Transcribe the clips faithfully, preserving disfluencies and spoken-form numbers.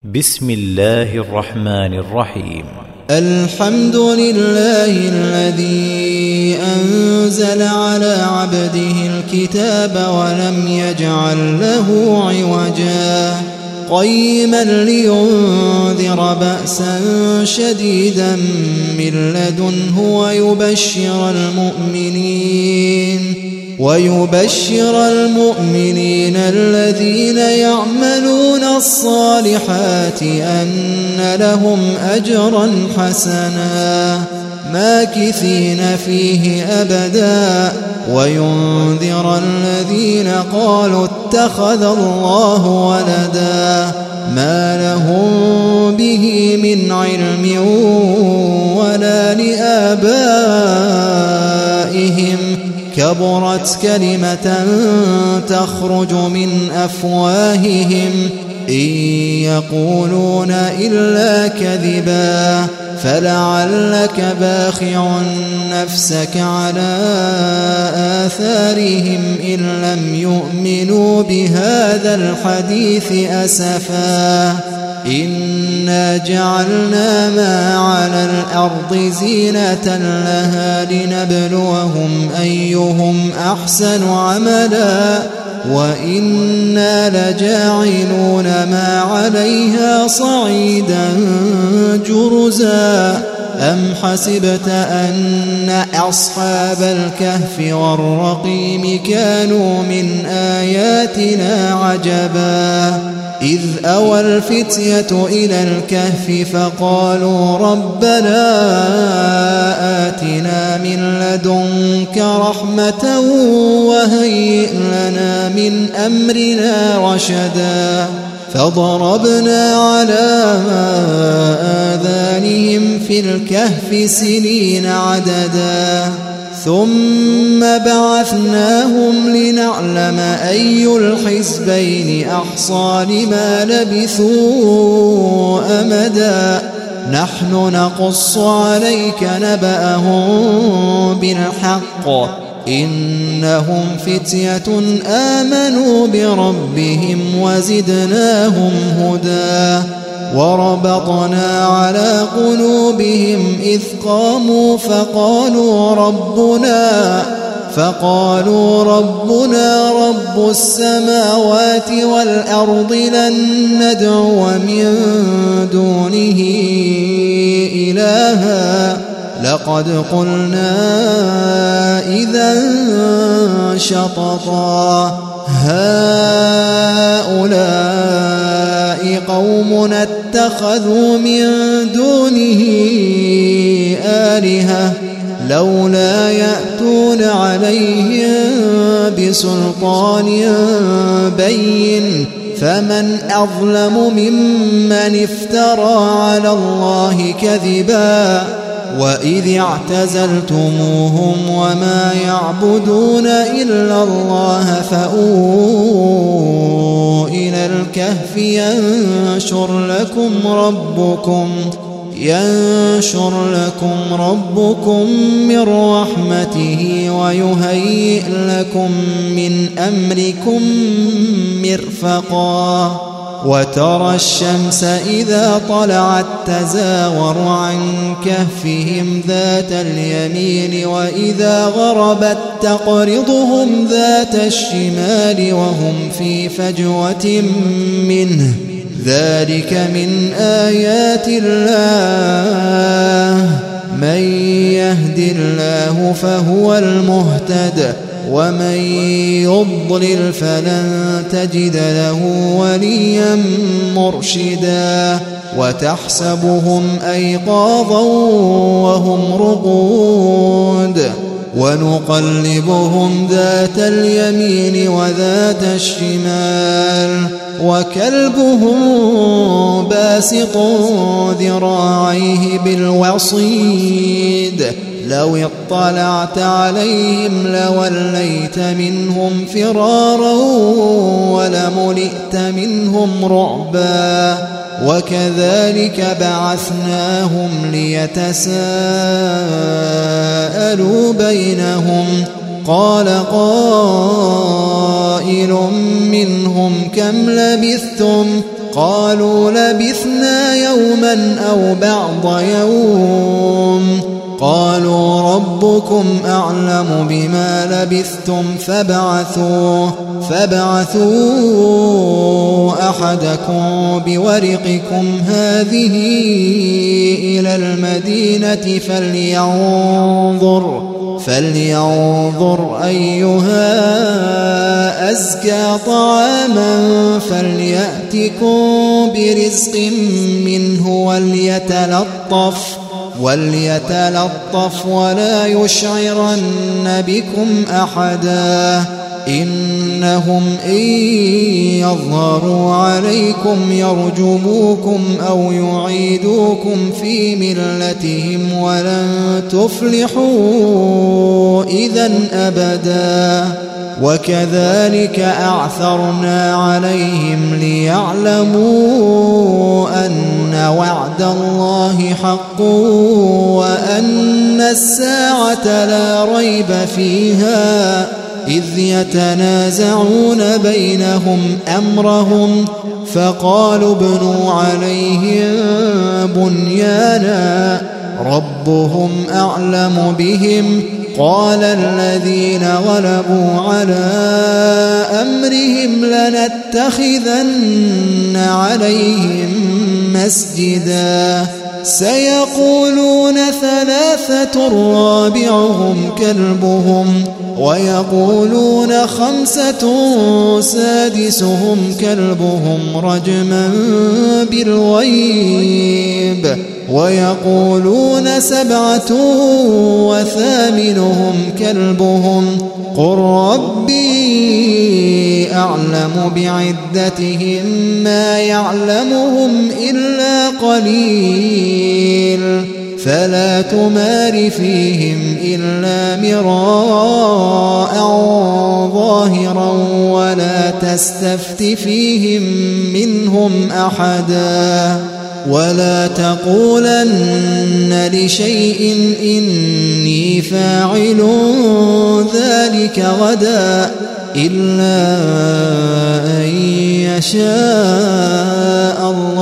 بسم الله الرحمن الرحيم. الحمد لله الذي أنزل على عبده الكتاب ولم يجعل له عوجا قيما لينذر بأسا شديدا من لدنه ويبشر المؤمنين ويبشر المؤمنين الذين يعملون الصالحات أن لهم أجرا حسنا ماكثين فيه أبدا وينذر الذين قالوا اتخذ الله ولدا ما لهم به من علم ولا لآبائهم كبرت كلمة تخرج من أفواههم إن يقولون إلا كذبا فلعلك باخع نفسك على آثارهم إن لم يؤمنوا بهذا الحديث أسفا إنا جعلنا ما على الأرض زينة لها لنبلوهم أيهم أحسن عملا وإنا لجاعلون ما عليها صعيدا جرزا أم حسبت أن أصحاب الكهف والرقيم كانوا من آياتنا عجبا إذ أوى الفتية إلى الكهف فقالوا ربنا آتنا من لدنك رحمة وهيئ لنا من أمرنا رشدا فضربنا على آذانهم في الكهف سنين عددا ثم بعثناهم لنعلم أي الحزبين أحصى لما لبثوا أمدا نحن نقص عليك نبأهم بالحق إنهم فتية آمنوا بربهم وزدناهم هدى وربطنا على قلوبهم إذ قاموا فقالوا ربنا فقالوا ربنا رب السماوات والأرض لن ندعو من دونه إلها لقد قلنا إذا شططا هؤلاء قوم اتخذوا من دونه آلهة لولا يأتون عليهم بسلطان بين فمن أظلم ممن افترى على الله كذبا وإذ اعتزلتموهم وما يعبدون إلا الله فأووا إلى الكهف ينشر لكم ربكم ينشر لكم ربكم من رحمته ويهيئ لكم من أمركم مرفقا وترى الشمس إذا طلعت تزاور عن كهفهم ذات اليمين وإذا غربت تقرضهم ذات الشمال وهم في فجوة منه ذلك من آيات الله من يهد الله فهو المهتد ومن يضلل فلن تجد له وليا مرشدا وتحسبهم أيقاظا وهم رقود ونقلبهم ذات اليمين وذات الشمال وكلبهم باسط ذراعيه بالوصيد لو اطلعت عليهم لوليت منهم فرارا ولملئت منهم رعبا وكذلك بعثناهم ليتساءلوا بينهم قال قائل منهم كم لبثتم قالوا لبثنا يوما أو بعض يوم قالوا ربكم أعلم بما لبثتم فابعثوا فابعثوا أحدكم بورقكم هذه إلى المدينة فلينظر فلينظر أيها أزكى طعاما فليأتكم برزق منه وليتلطف وليتلطف ولا يشعرن بكم أحدا إنهم إن يظهروا عليكم يرجموكم أو يعيدوكم في ملتهم ولن تفلحوا إذن أبدا وكذلك أعثرنا عليهم ليعلموا أن وعد الله حق وأن الساعة لا ريب فيها إذ يتنازعون بينهم أمرهم فقالوا ابنوا عليهم بنيانا ربهم أعلم بهم قال الذين غلبوا على أمرهم لنتخذن عليهم مسجدا سيقولون ثلاثة رابعهم كلبهم ويقولون خمسة سادسهم كلبهم رجما بالغيب ويقولون سبعة وثامنهم كلبهم قل ربي أعلم بعدتهم ما يعلمهم إلا قليل فلا تمار فيهم إلا مراء ظاهرا ولا تستفت فيهم منهم أحدا ولا تقولن لشيء إني فاعل ذلك غدا إلا أن يشاء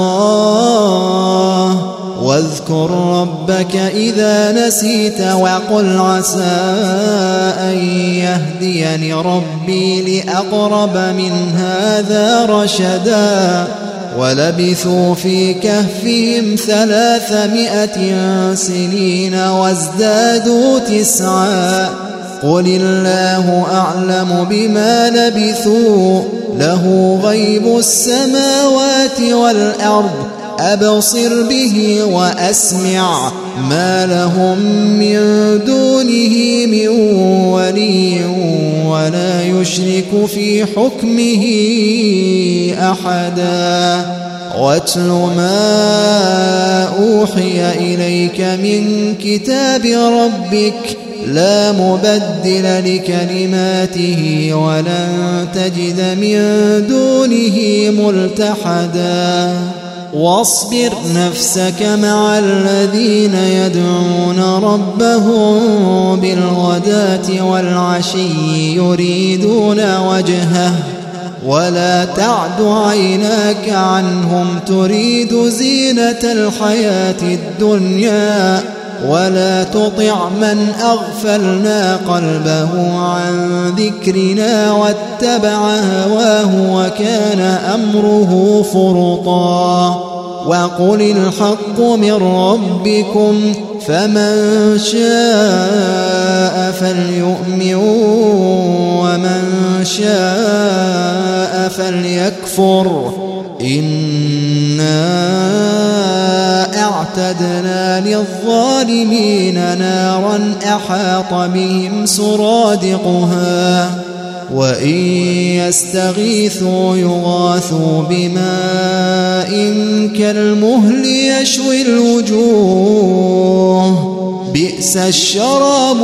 الله واذكر ربك إذا نسيت وقل عسى أن يهديني ربي لأقرب من هذا رشدا ولبثوا في كهفهم ثلاثمائة سنين وازدادوا تسعا قل الله أعلم بما لبثوا له غيب السماوات والأرض أبصر به وأسمع ما لهم من دونه من ولي ولا يشرك في حكمه أحدا واتل ما أوحي إليك من كتاب ربك لا مبدل لكلماته ولن تجد من دونه ملتحدا واصبر نفسك مع الذين يدعون ربهم بالغداة والعشي يريدون وجهه ولا تعد عيناك عنهم تريد زينة الحياة الدنيا ولا تطع من أغفلنا قلبه عن ذكرنا واتبع هواه وكان أمره فرطا وقل الحق من ربكم فمن شاء فليؤمن ومن شاء فليكفر إنا أعتدنا للظالمين نارا أحاط بهم سرادقها وإن يستغيثوا يغاثوا بماء كالمهل يشوي الوجوه بئس الشراب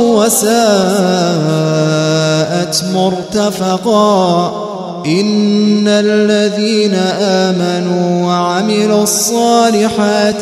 وساءت مرتفقا إن الذين آمنوا وعملوا الصالحات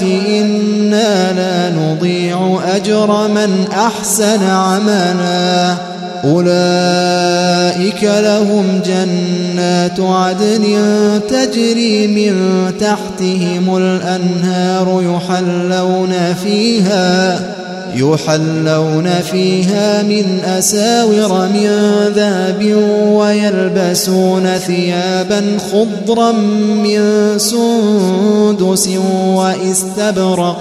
إنا لا نضيع أجر من أحسن عملا أولئك لهم جنات عدن تجري من تحتهم الأنهار يحلون فيها يحلون فيها من أساور من ذهب ويلبسون ثيابا خضرا من سندس واستبرق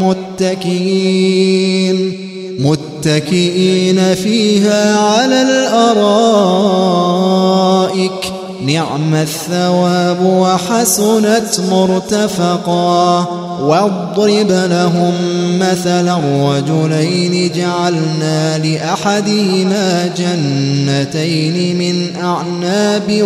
متكئين متكئين فيها على الأرائك نعم الثواب وحسنت مرتفقا. واضرب لهم مثلا رجلين جعلنا لأحدهما جنتين من أعناب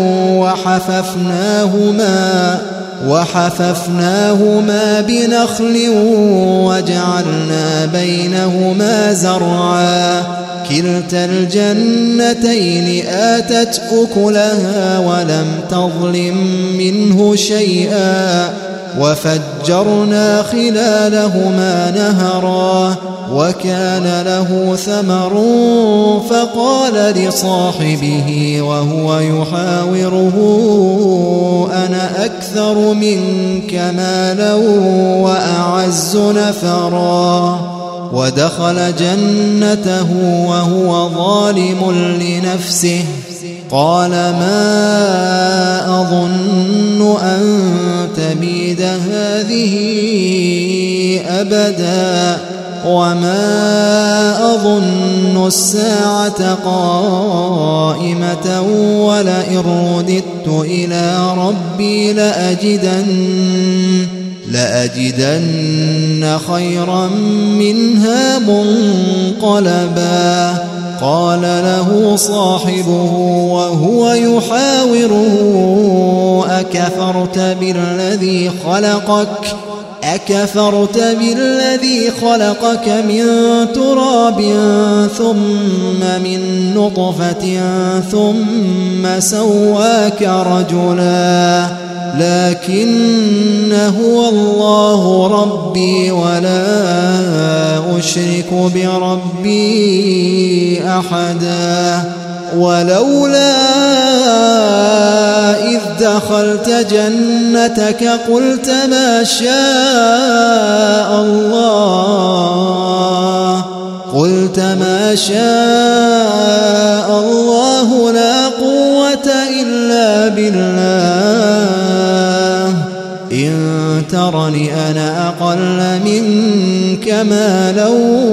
وحففناهما وحففناهما بنخل وجعلنا بينهما زرعا كلتا الجنتين آتت أكلها ولم تظلم منه شيئا وفجرنا خلالهما نهرا وكان له ثمر فقال لصاحبه وهو يحاوره أنا أكثر منك مالا وأعز نفرا ودخل جنته وهو ظالم لنفسه قال ما أظن أن تبيد هذه أبدا وما أظن الساعة قائمة ولئن رددت إلى ربي لأجدن لأجدن خيرا منها منقلبا. قال له صاحبه وهو يحاوره أكفرت بالذي خلقك أكفرت بالذي خلقك من تراب ثم من نطفة ثم سواك رجلا لكن هو الله ربي ولا أشرك بربي أحدا. ولولا إذ دخلت جنتك قلت ما شاء الله قلت ما شاء الله لا قوة إلا بالله إن ترني أنا أقل منك مالا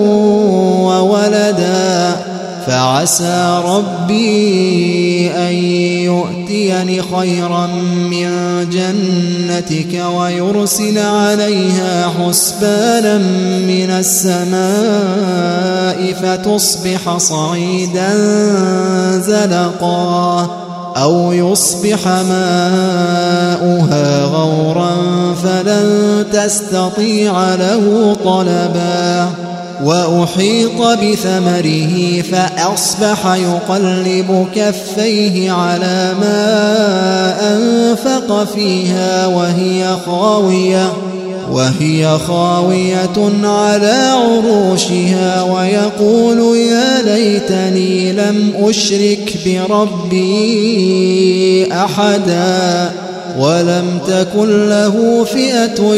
وولدا فعسى ربي أن يؤتيني خيرا من جنتك ويرسل عليها حسبانا من السماء فتصبح صعيدا زلقا أو يصبح ماؤها غورا فلن تستطيع له طلبا. وأحيط بثمره فأصبح يقلب كفيه على ما أنفق فيها وهي خاوية وهي خاوية على عروشها ويقول يا ليتني لم أشرك بربي أحدا ولم تكن له فئة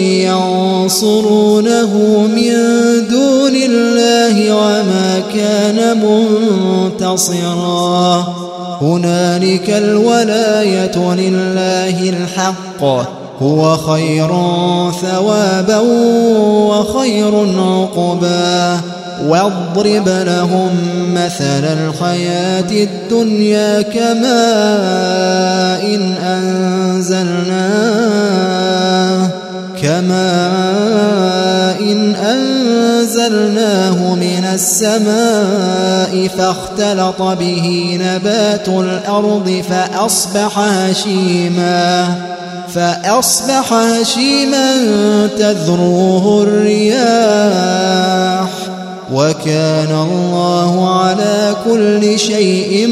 ينصرونه من دون الله وما كان منتصرا. هنالك الولاية لله الحق هو خير ثوابا وخير عقبا. واضرب لهم مثل الحياة الدنيا كماء إن أنزلناه كماء إن أنزلناه من السماء فاختلط به نبات الأرض فأصبح هشيما فأصبح هشيما تذروه الرياح وكان الله على كل شيء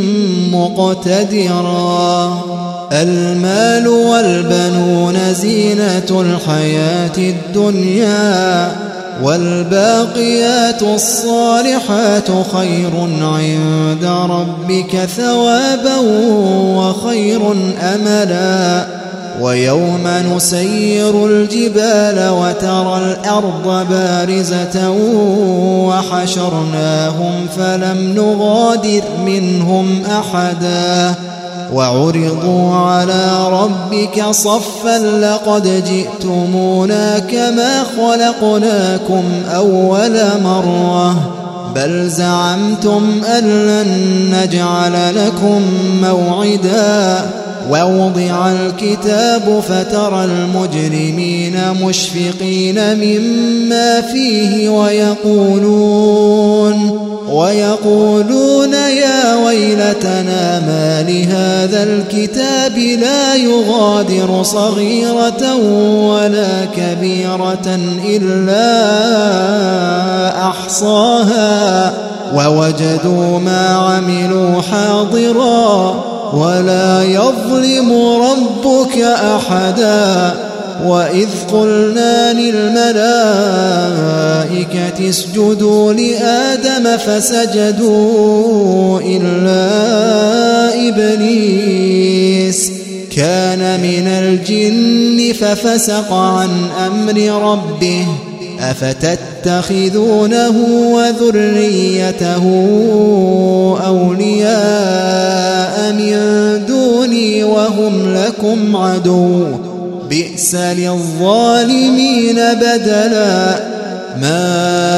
مقتدرا. المال والبنون زينة الحياة الدنيا والباقيات الصالحات خير عند ربك ثوابا وخير أملا ويوم نسير الجبال وترى الأرض بارزة وحشرناهم فلم نغادر منهم أحدا وعرضوا على ربك صفا لقد جئتمونا كما خلقناكم أول مرة بل زعمتم أن لن نجعل لكم موعدا ووضع الكتاب فترى المجرمين مشفقين مما فيه ويقولون ويقولون يا ويلتنا ما لهذا الكتاب لا يغادر صغيرة ولا كبيرة إلا أحصاها ووجدوا ما عملوا حاضرا ولا يظلم ربك أحدا وإذ قلنا للملائكة اسجدوا لآدم فسجدوا إلا إبليس كان من الجن ففسق عن أمر ربه أفتتخذونه وذريته أولياء من دوني وهم لكم عدو بئس للظالمين بدلا ما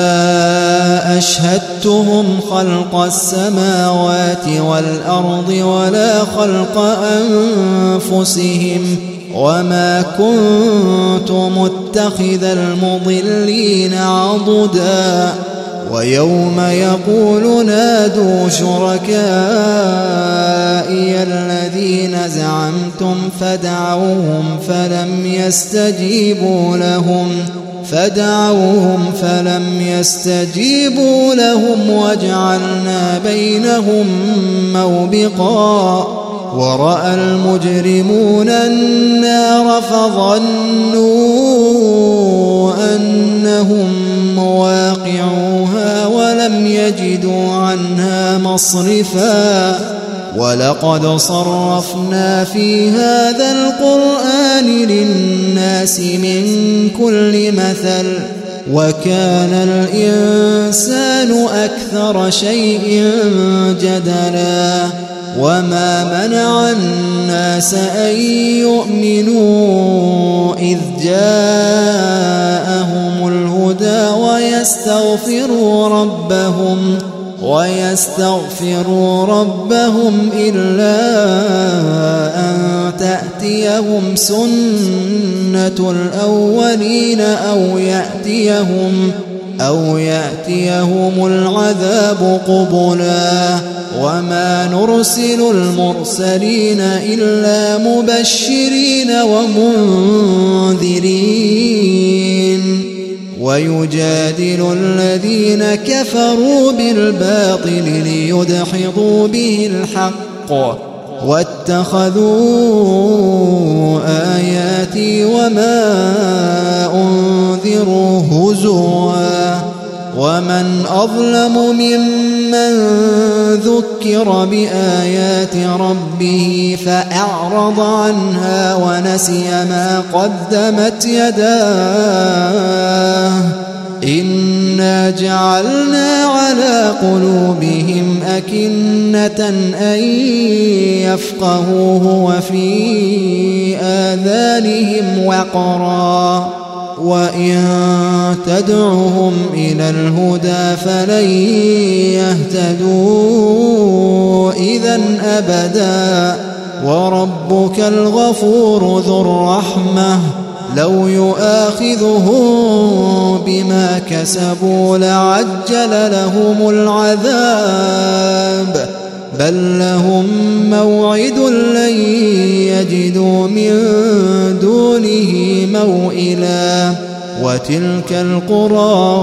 أشهدتهم خلق السماوات والأرض ولا خلق أنفسهم وما كنت متخذ المضلين عضدا ويوم يقول نادوا شركائي الذين زعمتم فدعوهم فلم يستجيبوا لهم فدعوهم فلم يستجيبوا لهم وجعلنا بينهم موبقا ورأى المجرمون النار فظنوا أنهم مواقعوها ولم يجدوا عنها مصرفا ولقد صرفنا في هذا القرآن للناس من كل مثل وكان الإنسان أكثر شيء جدلا وما منع الناس أن يؤمنوا إذ جاءهم الهدى ويستغفروا ربهم ويستغفروا ربهم إلا أن تأتيهم سنة الأولين أو يأتيهم أو يأتيهم العذاب قبلا وما نرسل المرسلين إلا مبشرين ومنذرين ويجادل الذين كفروا بالباطل ليدحضوا به الحق واتخذوا آياتي وما أنذروا هزوا ومن أظلم ممن ذكر بآيات ربه فأعرض عنها ونسي ما قدمت يداه إنا جعلنا على قلوبهم أكنة أن يفقهوه وفي آذانهم وقرا وإن تدعهم إلى الهدى فلن يهتدوا إذا أبدا وربك الغفور ذو الرحمة لو يؤاخذهم بما كسبوا لعجل لهم العذاب بل لهم موعد لن يجدوا من دونه موئلا وتلك القرى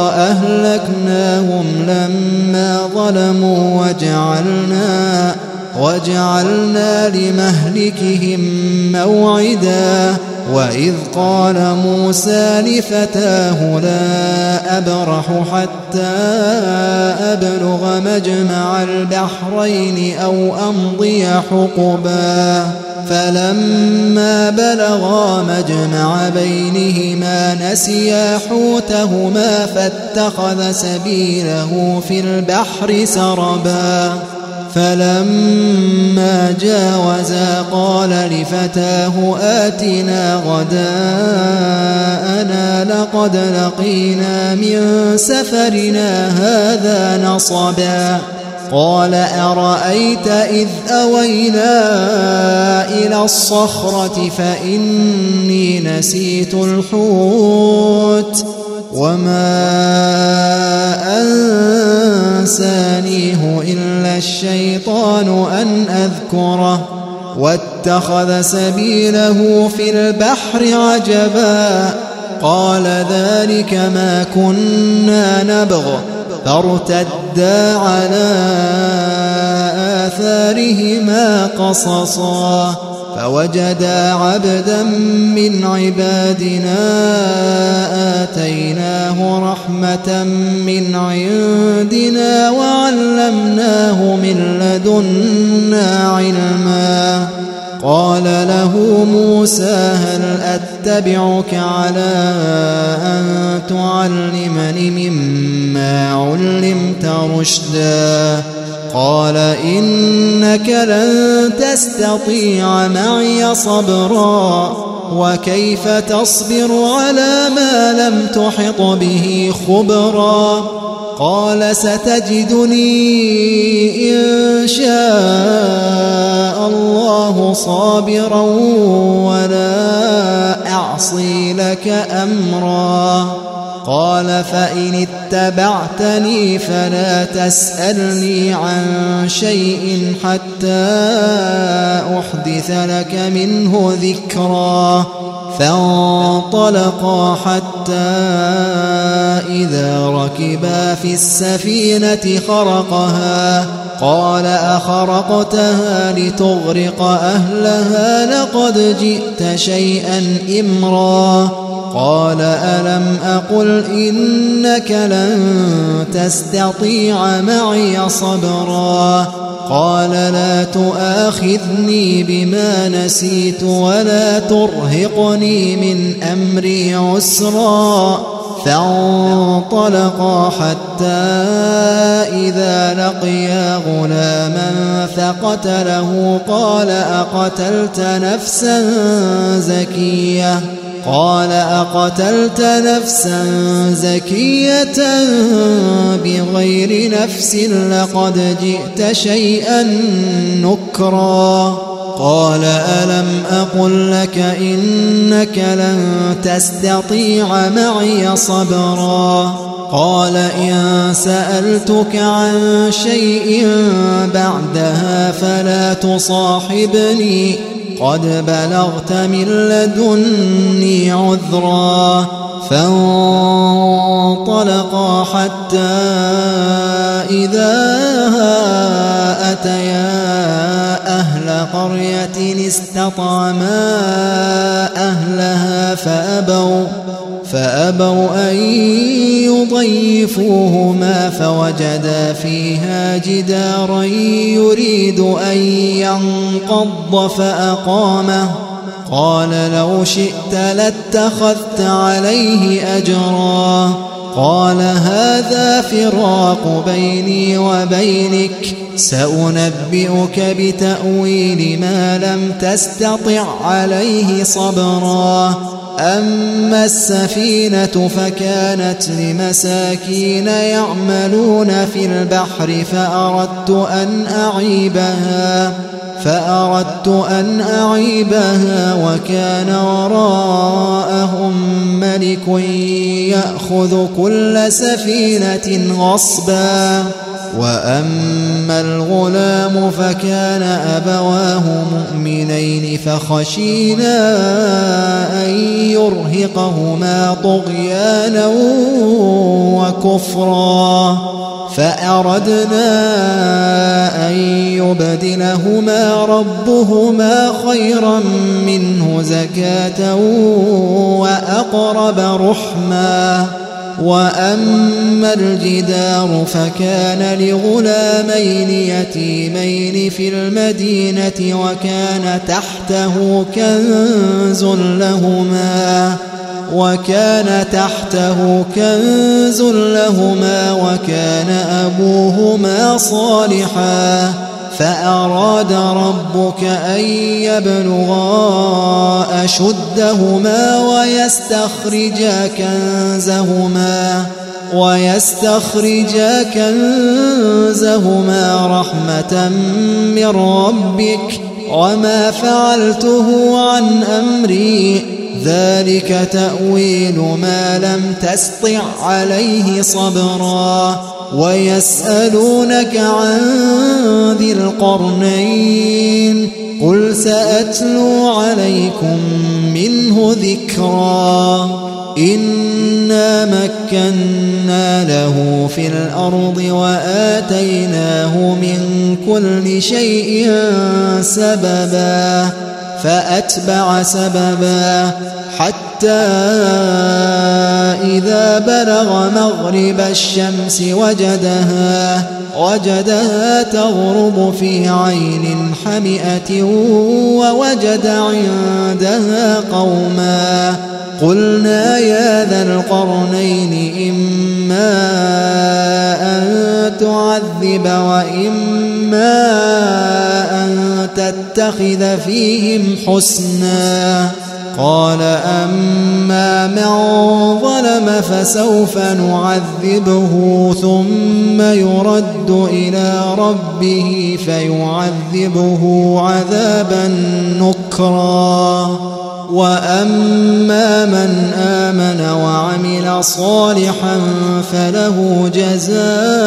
أهلكناهم لما ظلموا وجعلنا وجعلنا لمهلكهم موعدا وإذ قال موسى لفتاه لا أبرح حتى أبلغ مجمع البحرين أو أمضي حقبا فلما بلغا مجمع بينهما نسيا حوتهما فاتخذ سبيله في البحر سربا فلما جاوزا قال لفتاه آتنا غداءنا لقد لقينا من سفرنا هذا نصبا قال أرأيت إذ أوينا إلى الصخرة فإني نسيت الحوت وما أنسانيه إلا الشيطان أن أذكره واتخذ سبيله في البحر عجبا قال ذلك ما كنا نبغ فارتدا على آثارهما قصصا فوجدا عبدا من عبادنا آتيناه رحمة من عندنا وعلمناه من لدنا علما قال له موسى هل أتبعك على أن تعلمني مما علمت رشدا قال إنك لن تستطيع معي صبرا وكيف تصبر على ما لم تحط به خبرا قال ستجدني إن شاء الله صابرا ولا أعصي لك أمرا قال فإن اتبعتني فلا تسألني عن شيء حتى أحدث لك منه ذكرا فانطلقا حتى إذا ركبا في السفينة خرقها قال أخرقتها لتغرق أهلها لقد جئت شيئا إمرا قال ألم أقل إنك لن تستطيع معي صبرا قال لا تؤاخذني بما نسيت ولا ترهقني من أمري عسرا فانطلقا حتى إذا لقيا غلاما فقتله قال أقتلت نفسا زكية قال أقتلت نفسا زكية بغير نفس لقد جئت شيئا نكرا قال ألم أقل لك إنك لن تستطيع معي صبرا قال إن سألتك عن شيء بعدها فلا تصاحبني قد بلغت من لدني عذرا فانطلقا حتى إذا أتيا أهل قرية استطعما أهلها فأبوا فأبوا أن يضيفوهما فوجدا فيها جدارا يريد أن ينقض فأقامه قال لو شئت لاتخذت عليه أجرا قال هذا فراق بيني وبينك سأنبئك بتأويل ما لم تستطع عليه صبرا أما السفينة فكانت لمساكين يعملون في البحر فأردت أن أعيبها فأردت أن أعيبها وكان وراءهم ملك يأخذ كل سفينة غصبا وأما الغلام فكان أبواه مؤمنين فخشينا أن ليرهقهما طغيانا وكفرا فأردنا أن يبدلهما ربهما خيرا منه زكاة وأقرب رحما وأما الجدار فكان لغلامين يتيمين في المدينة وكان تحته كنز لهما وكان تحته كنز لهما وكان أبوهما صالحا فأراد ربك أن يبلغا أشدهما ويستخرجا كنزهما ويستخرجا كنزهما رحمة من ربك وما فعلته عن أمري ذلك تأويل ما لم تسطع عليه صبرا ويسألونك عن ذي القرنين قل سأتلو عليكم منه ذكرا إنا مكنا له في الأرض وآتيناه من كل شيء سببا فأتبع سببا حتى إذا بلغ مغرب الشمس وجدها وجدها تغرب في عين حمئة ووجد عندها قوما قلنا يا ذا القرنين إما أن تعذب وإما أن تتخذ فيهم حسنا قال أما من ظلم فسوف نعذبه ثم يرد إلى ربه فيعذبه عذابا نكرا وأما من آمن وعمل صالحا فله جزاء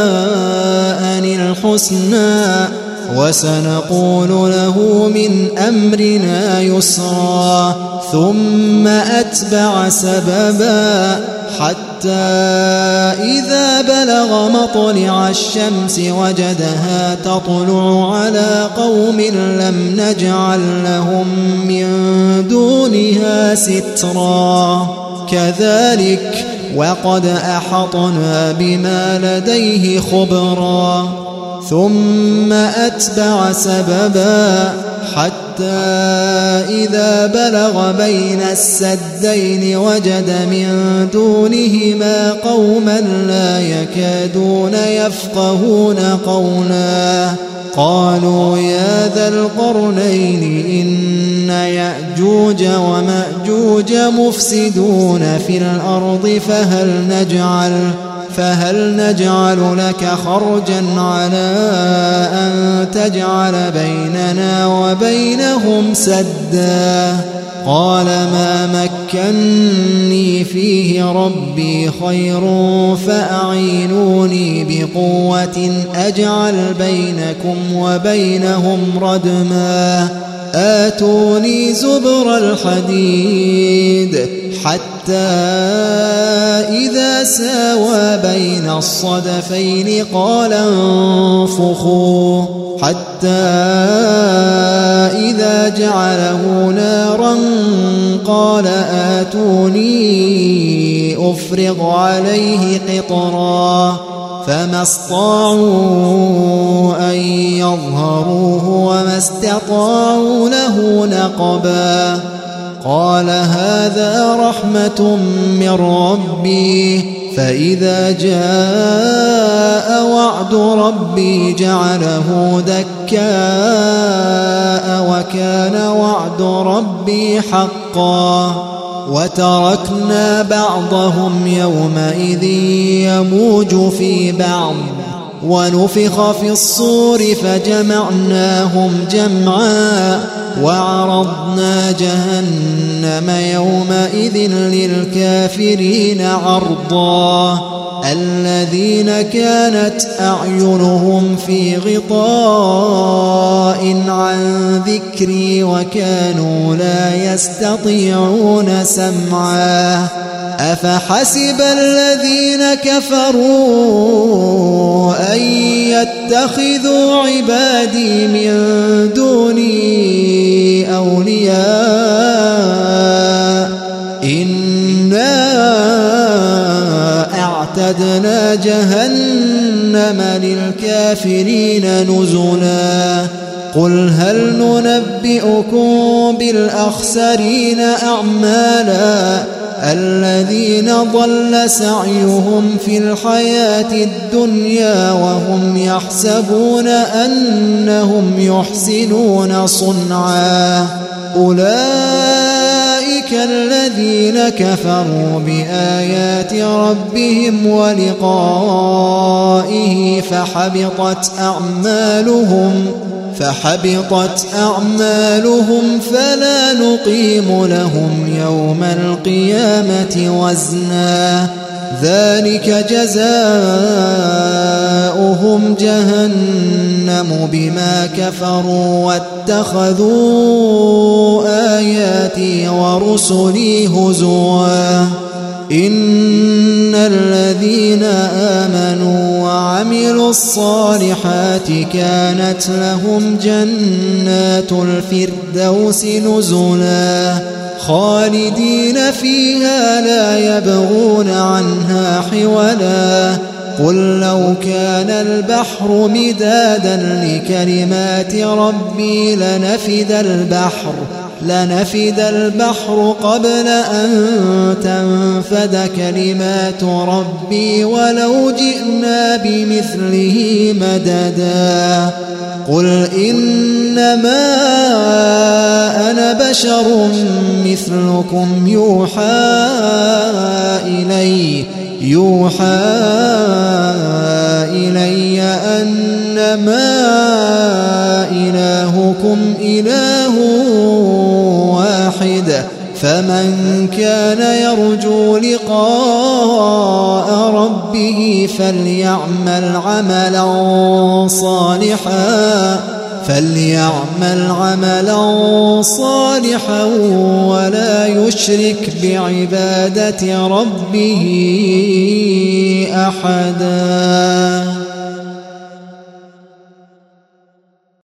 الحسنى وسنقول له من أمرنا يسرا ثم أتبع سببا حتى إذا بلغ مطلع الشمس وجدها تطلع على قوم لم نجعل لهم من دونها سترا كذلك وقد أحطنا بما لديه خبرا ثم أتبع سببا حتى إذا بلغ بين السدين وجد من دونهما قوما لا يكادون يفقهون قولا قالوا يا ذا القرنين إن يأجوج ومأجوج مفسدون في الأرض فهل نجعل فهل نجعل لك خرجا على أن تجعل بيننا وبينهم سدا قال ما مكني فيه ربي خير فأعينوني بقوة أجعل بينكم وبينهم ردما آتوني زبر الحديد حتى إذا ساوى بين الصدفين قال انفخوا حتى إذا جعله نارا قال آتوني أفرغ عليه قطرا فما استطاعوا أن يظهروه وما استطاعوا له نقبا قال هذا رحمة من ربي فإذا جاء وعد ربي جعله دكاء وكان وعد ربي حقا وتركنا بعضهم يومئذ يموج في بعض ونفخ في الصور فجمعناهم جمعا وعرضنا جهنم يومئذ للكافرين عرضا الذين كانت أعينهم في غطاء عن ذكري وكانوا لا يستطيعون سمعا أفحسب الذين كفروا أن يتخذوا عبادي من دوني أولياء إنا أعتدنا جهنم للكافرين نزلا قل هل ننبئكم بالأخسرين أعمالا الذين ضل سعيهم في الحياة الدنيا وهم يحسبون أنهم يحسنون صنعا أولئك الذين كفروا بآيات ربهم ولقائه فحبطت أعمالهم فحبطت أعمالهم فلا نقيم لهم يوم القيامة وزنا ذلك جزاؤهم جهنم بما كفروا واتخذوا آياتي ورسلي هزوا إن الذين آمنوا وعملوا الصالحات كانت لهم جنات الفردوس نزلا خالدين فيها لا يبغون عنها حولا قل لو كان البحر مدادا لكلمات ربي لنفد البحر لنفد البحر قبل أن تنفد كلمات ربي ولو جئنا بمثله مددا قل إنما أنا بشر مثلكم يوحى إلي يوحى إلي أنما إلهكم إله واحد فمن كان يرجو لقاء ربه فليعمل عملا صالحا فليعمل عملا صالحا ولا يشرك بعبادة ربه أحدا.